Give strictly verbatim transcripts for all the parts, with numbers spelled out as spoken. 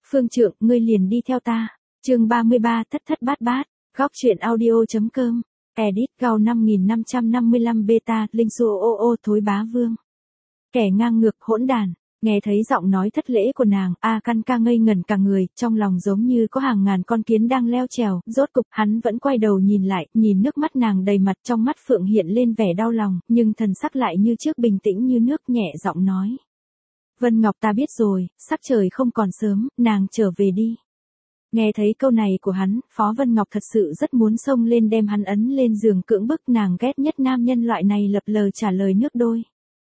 Phương Trượng, ngươi liền đi theo ta. Chương ba mươi ba thất thất bát bát, góc truyện audio.com, edit Gao năm nghìn năm trăm năm mươi lăm beta, Linh Su ô ô thối bá vương. Kẻ ngang ngược hỗn đàn, nghe thấy giọng nói thất lễ của nàng, A Căn Ca ngây ngẩn cả người, trong lòng giống như có hàng ngàn con kiến đang leo trèo, rốt cục hắn vẫn quay đầu nhìn lại, nhìn nước mắt nàng đầy mặt, trong mắt Phượng hiện lên vẻ đau lòng, nhưng thần sắc lại như trước bình tĩnh như nước, nhẹ giọng nói. Vân Ngọc, ta biết rồi, sắc trời không còn sớm, nàng trở về đi. Nghe thấy câu này của hắn, Phó Vân Ngọc thật sự rất muốn xông lên đem hắn ấn lên giường cưỡng bức, nàng ghét nhất nam nhân loại này lập lờ trả lời nước đôi.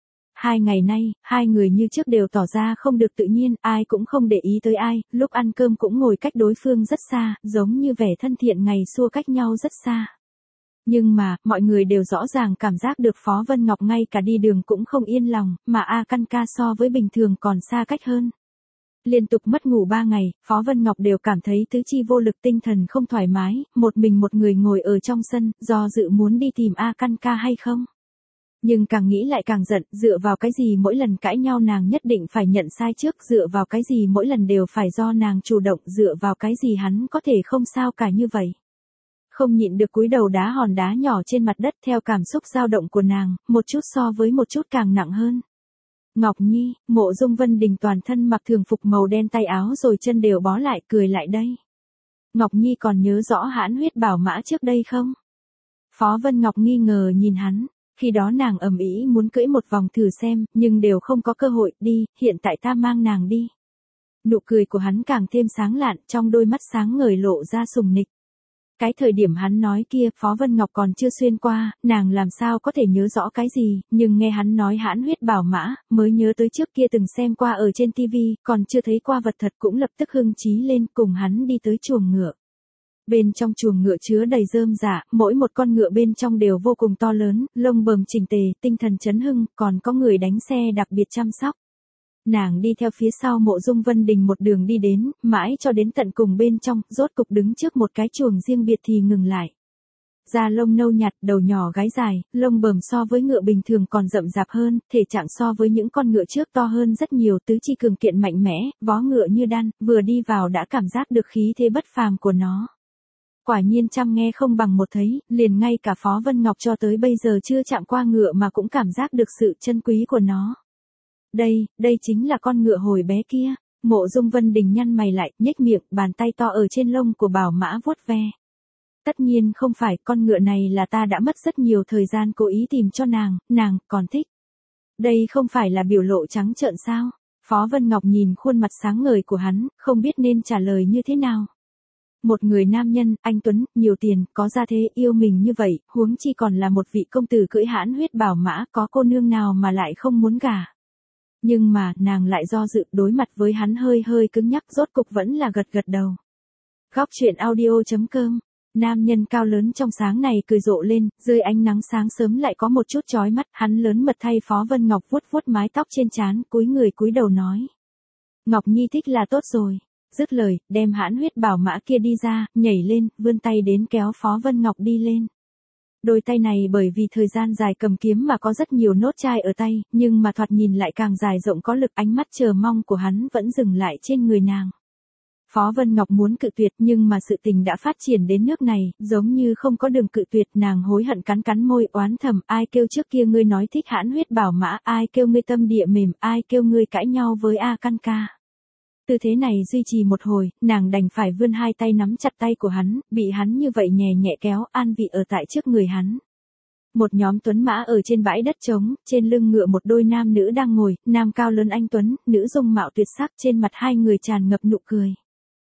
Hai ngày nay, hai người như trước đều tỏ ra không được tự nhiên, ai cũng không để ý tới ai, lúc ăn cơm cũng ngồi cách đối phương rất xa, giống như vẻ thân thiện ngày xưa cách nhau rất xa. Nhưng mà, mọi người đều rõ ràng cảm giác được Phó Vân Ngọc ngay cả đi đường cũng không yên lòng, mà A Căn Ca so với bình thường còn xa cách hơn. Liên tục mất ngủ ba ngày, Phó Vân Ngọc đều cảm thấy tứ chi vô lực, tinh thần không thoải mái, một mình một người ngồi ở trong sân, do dự muốn đi tìm A Căn Ca hay không. Nhưng càng nghĩ lại càng giận, dựa vào cái gì mỗi lần cãi nhau nàng nhất định phải nhận sai trước, dựa vào cái gì mỗi lần đều phải do nàng chủ động, dựa vào cái gì hắn có thể không sao cả như vậy. Không nhịn được cúi đầu đá hòn đá nhỏ trên mặt đất, theo cảm xúc dao động của nàng, một chút so với một chút càng nặng hơn. Ngọc Nhi, Mộ Dung Vân Đình toàn thân mặc thường phục màu đen, tay áo rồi chân đều bó lại, cười lại đây. Ngọc Nhi còn nhớ rõ hãn huyết bảo mã trước đây không? Phó Vân Ngọc nghi ngờ nhìn hắn, khi đó nàng ầm ĩ muốn cưỡi một vòng thử xem, nhưng đều không có cơ hội, đi, hiện tại ta mang nàng đi. Nụ cười của hắn càng thêm sáng lạn, trong đôi mắt sáng ngời lộ ra sùng nịch. Cái thời điểm hắn nói kia, Phó Vân Ngọc còn chưa xuyên qua, nàng làm sao có thể nhớ rõ cái gì, nhưng nghe hắn nói hãn huyết bảo mã, mới nhớ tới trước kia từng xem qua ở trên tivi, còn chưa thấy qua vật thật, cũng lập tức hưng trí lên, cùng hắn đi tới chuồng ngựa. Bên trong chuồng ngựa chứa đầy rơm rạ, mỗi một con ngựa bên trong đều vô cùng to lớn, lông bờm chỉnh tề, tinh thần chấn hưng, còn có người đánh xe đặc biệt chăm sóc. Nàng đi theo phía sau Mộ Dung Vân Đình một đường đi đến, mãi cho đến tận cùng bên trong, rốt cục đứng trước một cái chuồng riêng biệt thì ngừng lại. Da lông nâu nhạt, đầu nhỏ gáy dài, lông bờm so với ngựa bình thường còn rậm rạp hơn, thể trạng so với những con ngựa trước to hơn rất nhiều, tứ chi cường kiện mạnh mẽ, vó ngựa như đan, vừa đi vào đã cảm giác được khí thế bất phàm của nó. Quả nhiên trăm nghe không bằng một thấy, liền ngay cả Phó Vân Ngọc cho tới bây giờ chưa chạm qua ngựa mà cũng cảm giác được sự chân quý của nó. Đây, đây chính là con ngựa hồi bé kia. Mộ Dung Vân Đình nhăn mày lại, nhếch miệng, bàn tay to ở trên lông của bảo mã vuốt ve. Tất nhiên không phải, con ngựa này là ta đã mất rất nhiều thời gian cố ý tìm cho nàng, nàng còn thích. Đây không phải là biểu lộ trắng trợn sao? Phó Vân Ngọc nhìn khuôn mặt sáng ngời của hắn, không biết nên trả lời như thế nào. Một người nam nhân, anh tuấn, nhiều tiền, có gia thế, yêu mình như vậy, huống chi còn là một vị công tử cưỡi hãn huyết bảo mã, có cô nương nào mà lại không muốn gả. Nhưng mà, nàng lại do dự, đối mặt với hắn hơi hơi cứng nhắc, rốt cục vẫn là gật gật đầu. Góc truyện audio.com, nam nhân cao lớn trong sáng này cười rộ lên, dưới ánh nắng sáng sớm lại có một chút chói mắt, hắn lớn mật thay Phó Vân Ngọc vuốt vuốt mái tóc trên trán, cúi người cúi đầu nói. Ngọc Nhi thích là tốt rồi. Dứt lời, đem hãn huyết bảo mã kia đi ra, nhảy lên, vươn tay đến kéo Phó Vân Ngọc đi lên. Đôi tay này bởi vì thời gian dài cầm kiếm mà có rất nhiều nốt chai ở tay, nhưng mà thoạt nhìn lại càng dài rộng có lực, ánh mắt chờ mong của hắn vẫn dừng lại trên người nàng. Phó Vân Ngọc muốn cự tuyệt nhưng mà sự tình đã phát triển đến nước này, giống như không có đường cự tuyệt, nàng hối hận cắn cắn môi oán thầm, ai kêu trước kia ngươi nói thích hãn huyết bảo mã, ai kêu ngươi tâm địa mềm, ai kêu ngươi cãi nhau với A Căn Ca. Tư thế này duy trì một hồi, nàng đành phải vươn hai tay nắm chặt tay của hắn, bị hắn như vậy nhẹ nhẹ kéo, an vị ở tại trước người hắn. Một nhóm tuấn mã ở trên bãi đất trống, trên lưng ngựa một đôi nam nữ đang ngồi, nam cao lớn anh tuấn, nữ dung mạo tuyệt sắc, trên mặt hai người tràn ngập nụ cười.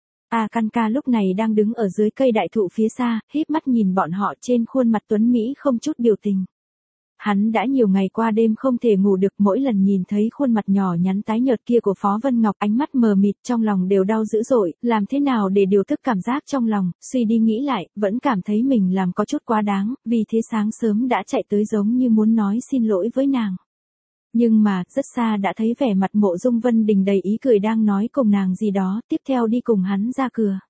A Căn Ca lúc này đang đứng ở dưới cây đại thụ phía xa, híp mắt nhìn bọn họ, trên khuôn mặt tuấn mỹ không chút biểu tình. Hắn đã nhiều ngày qua đêm không thể ngủ được, mỗi lần nhìn thấy khuôn mặt nhỏ nhắn tái nhợt kia của Phó Vân Ngọc, ánh mắt mờ mịt, trong lòng đều đau dữ dội, làm thế nào để điều tức cảm giác trong lòng, suy đi nghĩ lại, vẫn cảm thấy mình làm có chút quá đáng, vì thế sáng sớm đã chạy tới giống như muốn nói xin lỗi với nàng. Nhưng mà, rất xa đã thấy vẻ mặt Mộ Dung Vân Đình đầy ý cười đang nói cùng nàng gì đó, tiếp theo đi cùng hắn ra cửa.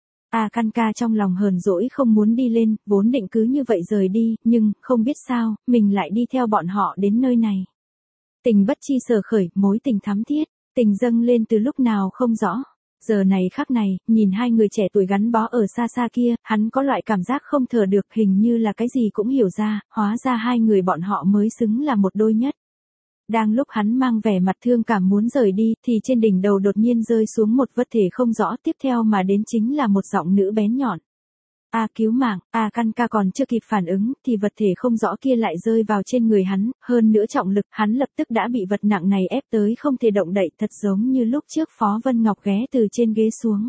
A Căn Ca trong lòng hờn dỗi không muốn đi lên, vốn định cứ như vậy rời đi, nhưng, không biết sao, mình lại đi theo bọn họ đến nơi này. Tình bất chi sở khởi, mối tình thắm thiết, tình dâng lên từ lúc nào không rõ. Giờ này khắc này, nhìn hai người trẻ tuổi gắn bó ở xa xa kia, hắn có loại cảm giác không thở được, hình như là cái gì cũng hiểu ra, hóa ra hai người bọn họ mới xứng là một đôi nhất. Đang lúc hắn mang vẻ mặt thương cảm muốn rời đi, thì trên đỉnh đầu đột nhiên rơi xuống một vật thể không rõ, tiếp theo mà đến chính là một giọng nữ bén nhọn. A cứu mạng, A Căn Ca còn chưa kịp phản ứng, thì vật thể không rõ kia lại rơi vào trên người hắn, hơn nữa trọng lực, hắn lập tức đã bị vật nặng này ép tới không thể động đậy, thật giống như lúc trước Phó Vân Ngọc ghé từ trên ghế xuống.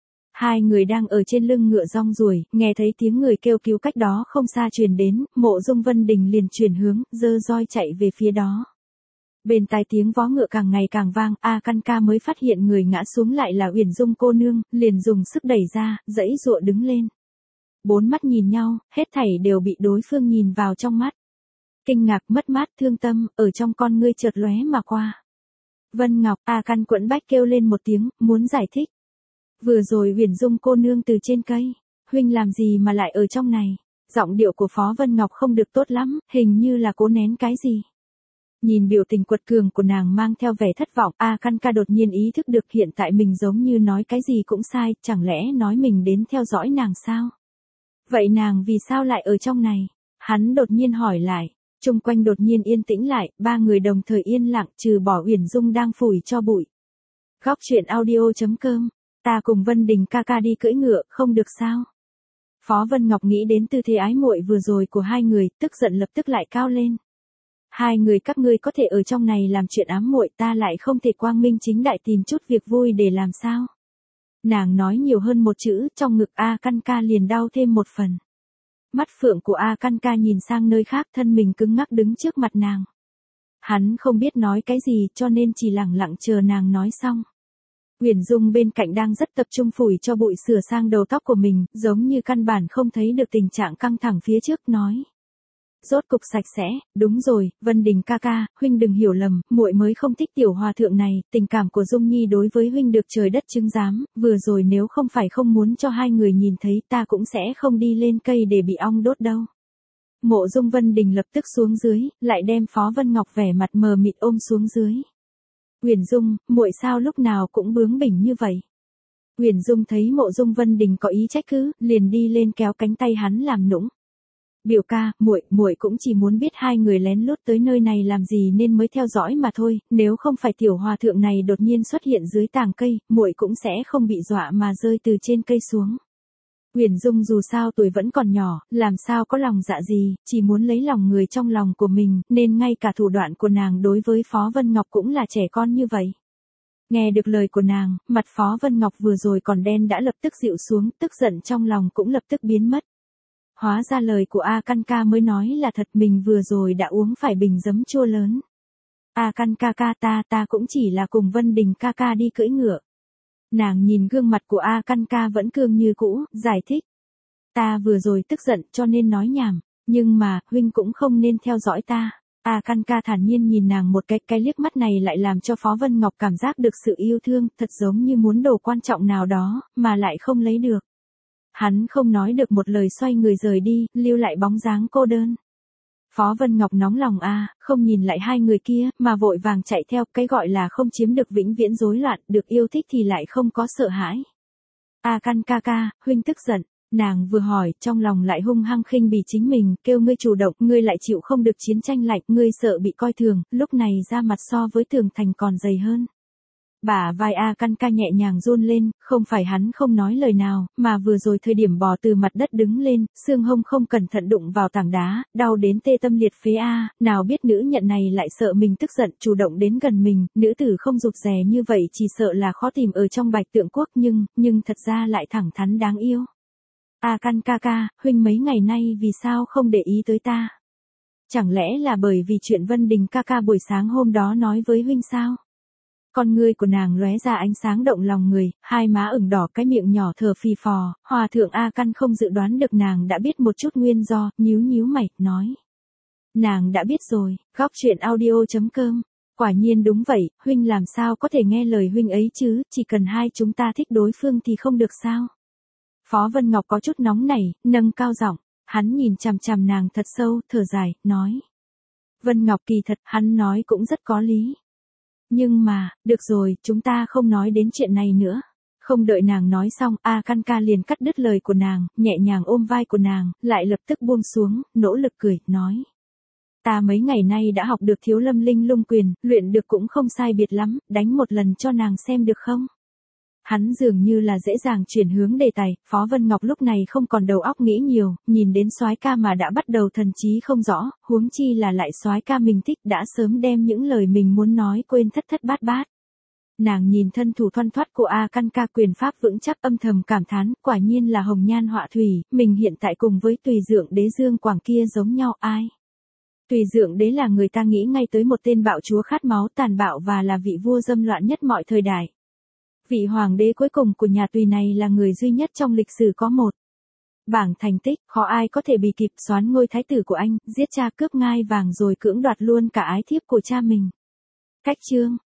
Hai người đang ở trên lưng ngựa rong ruổi, nghe thấy tiếng người kêu cứu cách đó không xa truyền đến, Mộ Dung Vân Đình liền chuyển hướng, giơ roi chạy về phía đó. Bên tai tiếng vó ngựa càng ngày càng vang, A Căn Ca mới phát hiện người ngã xuống lại là Uyển Dung cô nương, liền dùng sức đẩy ra, giãy giụa đứng lên. Bốn mắt nhìn nhau, hết thảy đều bị đối phương nhìn vào trong mắt. Kinh ngạc, mất mát, thương tâm, ở trong con ngươi chợt lóe mà qua. Vân Ngọc, A Căn quẫn bách kêu lên một tiếng, muốn giải thích. Vừa rồi Uyển Dung cô nương từ trên cây, huynh làm gì mà lại ở trong này? Giọng điệu của Phó Vân Ngọc không được tốt lắm, hình như là cố nén cái gì. Nhìn biểu tình quật cường của nàng mang theo vẻ thất vọng, A Căn Ca đột nhiên ý thức được hiện tại mình giống như nói cái gì cũng sai, chẳng lẽ nói mình đến theo dõi nàng sao? Vậy nàng vì sao lại ở trong này? Hắn đột nhiên hỏi lại, chung quanh đột nhiên yên tĩnh lại, ba người đồng thời yên lặng trừ bỏ Uyển Dung đang phủi cho bụi. Góc truyện audio chấm com, ta cùng Vân Đình ca ca đi cưỡi ngựa, không được sao? Phó Vân Ngọc nghĩ đến tư thế ái muội vừa rồi của hai người, tức giận lập tức lại cao lên. Hai người các ngươi có thể ở trong này làm chuyện ám muội, ta lại không thể quang minh chính đại tìm chút việc vui để làm sao? Nàng nói nhiều hơn một chữ, trong ngực A Căn Ca liền đau thêm một phần. Mắt phượng của A Căn Ca nhìn sang nơi khác, thân mình cứng ngắc đứng trước mặt nàng. Hắn không biết nói cái gì cho nên chỉ lặng lặng chờ nàng nói xong. Uyển Dung bên cạnh đang rất tập trung phủi cho bụi sửa sang đầu tóc của mình, giống như căn bản không thấy được tình trạng căng thẳng phía trước, nói. Rốt cục sạch sẽ, đúng rồi, Vân Đình ca ca, huynh đừng hiểu lầm, muội mới không thích tiểu hòa thượng này, tình cảm của Dung Nhi đối với huynh được trời đất chứng giám, vừa rồi nếu không phải không muốn cho hai người nhìn thấy ta cũng sẽ không đi lên cây để bị ong đốt đâu. Mộ Dung Vân Đình lập tức xuống dưới, lại đem Phó Vân Ngọc vẻ mặt mờ mịt ôm xuống dưới. Uyển Dung, muội sao lúc nào cũng bướng bỉnh như vậy? Uyển Dung thấy Mộ Dung Vân Đình có ý trách cứ, liền đi lên kéo cánh tay hắn làm nũng. Biểu ca, muội, muội cũng chỉ muốn biết hai người lén lút tới nơi này làm gì nên mới theo dõi mà thôi, nếu không phải tiểu hòa thượng này đột nhiên xuất hiện dưới tàng cây, muội cũng sẽ không bị dọa mà rơi từ trên cây xuống. Uyển Dung dù sao tuổi vẫn còn nhỏ, làm sao có lòng dạ gì, chỉ muốn lấy lòng người trong lòng của mình, nên ngay cả thủ đoạn của nàng đối với Phó Vân Ngọc cũng là trẻ con như vậy. Nghe được lời của nàng, mặt Phó Vân Ngọc vừa rồi còn đen đã lập tức dịu xuống, tức giận trong lòng cũng lập tức biến mất. Hóa ra lời của A Căn Ca mới nói là thật, mình vừa rồi đã uống phải bình giấm chua lớn. A Căn Ca ca ta ta cũng chỉ là cùng Vân Đình ca ca đi cưỡi ngựa. Nàng nhìn gương mặt của A Căn Ca vẫn cương như cũ, giải thích. Ta vừa rồi tức giận cho nên nói nhảm, nhưng mà, huynh cũng không nên theo dõi ta. A Căn Ca thản nhiên nhìn nàng một cái, cái liếc mắt này lại làm cho Phó Vân Ngọc cảm giác được sự yêu thương, thật giống như muốn đồ quan trọng nào đó, mà lại không lấy được. Hắn không nói được một lời xoay người rời đi, lưu lại bóng dáng cô đơn. Phó Vân Ngọc nóng lòng a, à, không nhìn lại hai người kia, mà vội vàng chạy theo, cái gọi là không chiếm được vĩnh viễn rối loạn, được yêu thích thì lại không có sợ hãi. A Căn ca ca, huynh tức giận, nàng vừa hỏi, trong lòng lại hung hăng khinh bỉ chính mình, kêu ngươi chủ động, ngươi lại chịu không được chiến tranh lạnh, ngươi sợ bị coi thường, lúc này ra mặt so với tường thành còn dày hơn. Bả vai A Căn Ca nhẹ nhàng run lên, không phải hắn không nói lời nào, mà vừa rồi thời điểm bò từ mặt đất đứng lên, xương hông không cẩn thận đụng vào tảng đá, đau đến tê tâm liệt phế A, nào biết nữ nhận này lại sợ mình tức giận, chủ động đến gần mình, nữ tử không rụt rè như vậy chỉ sợ là khó tìm ở trong Bạch Tượng Quốc, nhưng, nhưng thật ra lại thẳng thắn đáng yêu. A Căn ca ca, huynh mấy ngày nay vì sao không để ý tới ta? Chẳng lẽ là bởi vì chuyện Vân Đình ca ca buổi sáng hôm đó nói với huynh sao? Con ngươi của nàng lóe ra ánh sáng động lòng người, hai má ửng đỏ, cái miệng nhỏ thở phì phò, Hòa thượng A Căn không dự đoán được nàng đã biết một chút nguyên do, nhíu nhíu mày, nói. Nàng đã biết rồi, góc truyện audio chấm com. Quả nhiên đúng vậy, huynh làm sao có thể nghe lời huynh ấy chứ, chỉ cần hai chúng ta thích đối phương thì không được sao. Phó Vân Ngọc có chút nóng nảy, nâng cao giọng, hắn nhìn chằm chằm nàng thật sâu, thở dài, nói. Vân Ngọc kỳ thật, hắn nói cũng rất có lý. Nhưng mà, được rồi, chúng ta không nói đến chuyện này nữa. Không đợi nàng nói xong, A Căn Ca liền cắt đứt lời của nàng, nhẹ nhàng ôm vai của nàng, lại lập tức buông xuống, nỗ lực cười, nói. Ta mấy ngày nay đã học được Thiếu Lâm Linh Lung Quyền, luyện được cũng không sai biệt lắm, đánh một lần cho nàng xem được không? Hắn dường như là dễ dàng chuyển hướng đề tài, Phó Vân Ngọc lúc này không còn đầu óc nghĩ nhiều, nhìn đến soái ca mà đã bắt đầu thần trí không rõ, huống chi là lại soái ca mình thích đã sớm đem những lời mình muốn nói quên thất thất bát bát. Nàng nhìn thân thủ thoăn thoắt của A Căn Ca quyền pháp vững chắc âm thầm cảm thán, quả nhiên là hồng nhan họa thủy, mình hiện tại cùng với Tùy Dượng Đế Dương Quảng kia giống nhau ai. Tùy Dượng Đế là người ta nghĩ ngay tới một tên bạo chúa khát máu tàn bạo và là vị vua dâm loạn nhất mọi thời đại. Vị hoàng đế cuối cùng của nhà Tùy này là người duy nhất trong lịch sử có một bảng thành tích, khó ai có thể bị kịp soán ngôi thái tử của anh, giết cha cướp ngai vàng rồi cưỡng đoạt luôn cả ái thiếp của cha mình. Cách chương